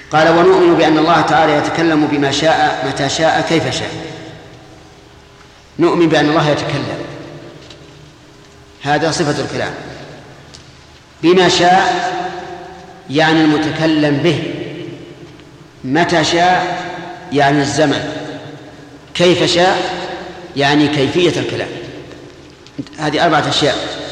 قال ونؤمن بأن الله تعالى يتكلم بما شاء متى شاء كيف شاء. نؤمن بأن الله يتكلم، هذا صفة الكلام. بما شاء يعني المتكلم به، متى شاء يعني الزمن، كيف شاء يعني كيفية الكلام. هذه 4 أشياء: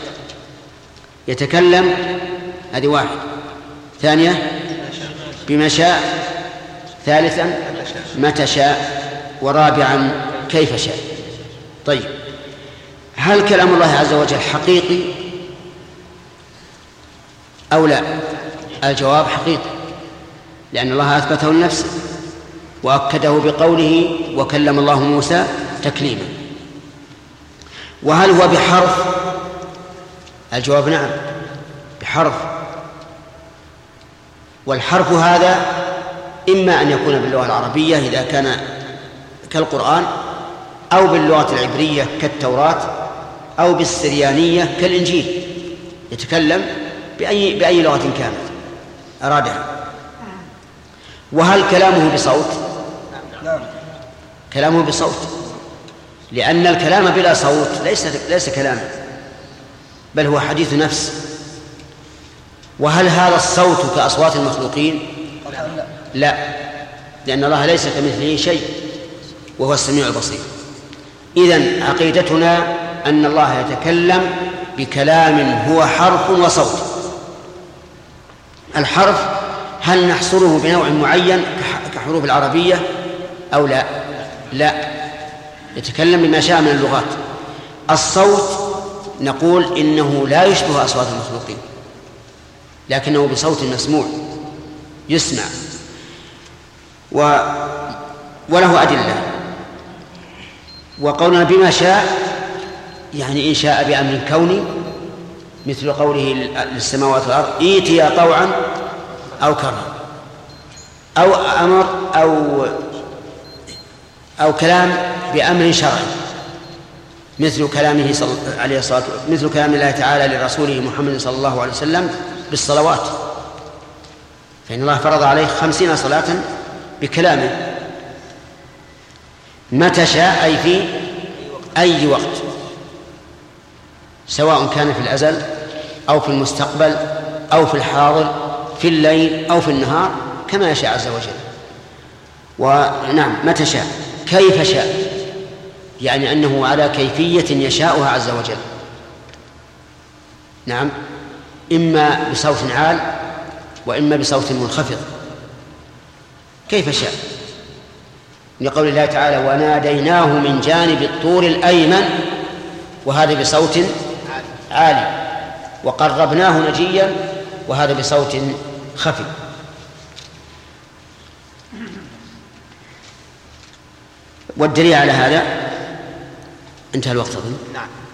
يتكلم، هذه 1، ثانية بما شاء، ثالثا متى شاء، ورابعا كيف شاء. طيب، هل كلام الله عز وجل حقيقي أو لا؟ الجواب حقيقي، لأن الله أثبته لنفسه وأكده بقوله وكلم الله موسى تكليما. وهل هو بحرف؟ الجواب نعم، بحرف. والحرف هذا إما أن يكون باللغة العربية إذا كان كالقرآن، أو باللغة العبرية كالتوراة، أو بالسريانية كالإنجيل، يتكلم بأي لغة كانت أرادها. وهل كلامه بصوت؟ كلامه بصوت، لأن الكلام بلا صوت ليس كلاما، بل هو حديث نفس. وهل هذا الصوت كأصوات المخلوقين؟ لا، لأن الله ليس كمثله شيء وهو السميع البصير. إذن عقيدتنا أن الله يتكلم بكلام هو حرف وصوت. الحرف هل نحصره بنوع معين كحروف العربية أو لا؟ لا، يتكلم بما شاء من اللغات. الصوت نقول إنه لا يشبه أصوات المخلوقين، لكنه بصوت مسموع يسمع، وله أدلة. وقولنا بما شاء يعني إن شاء بأمر كوني، مثل قوله للسماوات والأرض ائتيا طوعا أو كرها، أو أمر أو كلام بأمر شرعي، مثل كلامه عليه الصلاة والسلام، مثل كلام الله تعالى لرسوله محمد صلى الله عليه وسلم بالصلوات، فإن الله فرض عليه 50 صلاة بكلامه. متى شاء أي في أي وقت، سواء كان في الأزل أو في المستقبل أو في الحاضر، في الليل أو في النهار، كما يشاء عز وجل. ونعم متى شاء. كيف شاء يعني أنه على كيفية يشاءها عز وجل. نعم، إما بصوت عال وإما بصوت منخفض. كيف شاء، لقول الله تعالى وناديناه من جانب الطور الأيمن، وهذا بصوت عالي، وقربناه نجيا، وهذا بصوت خفي. والدليل على هذا انتهى الوقت أظن. نعم.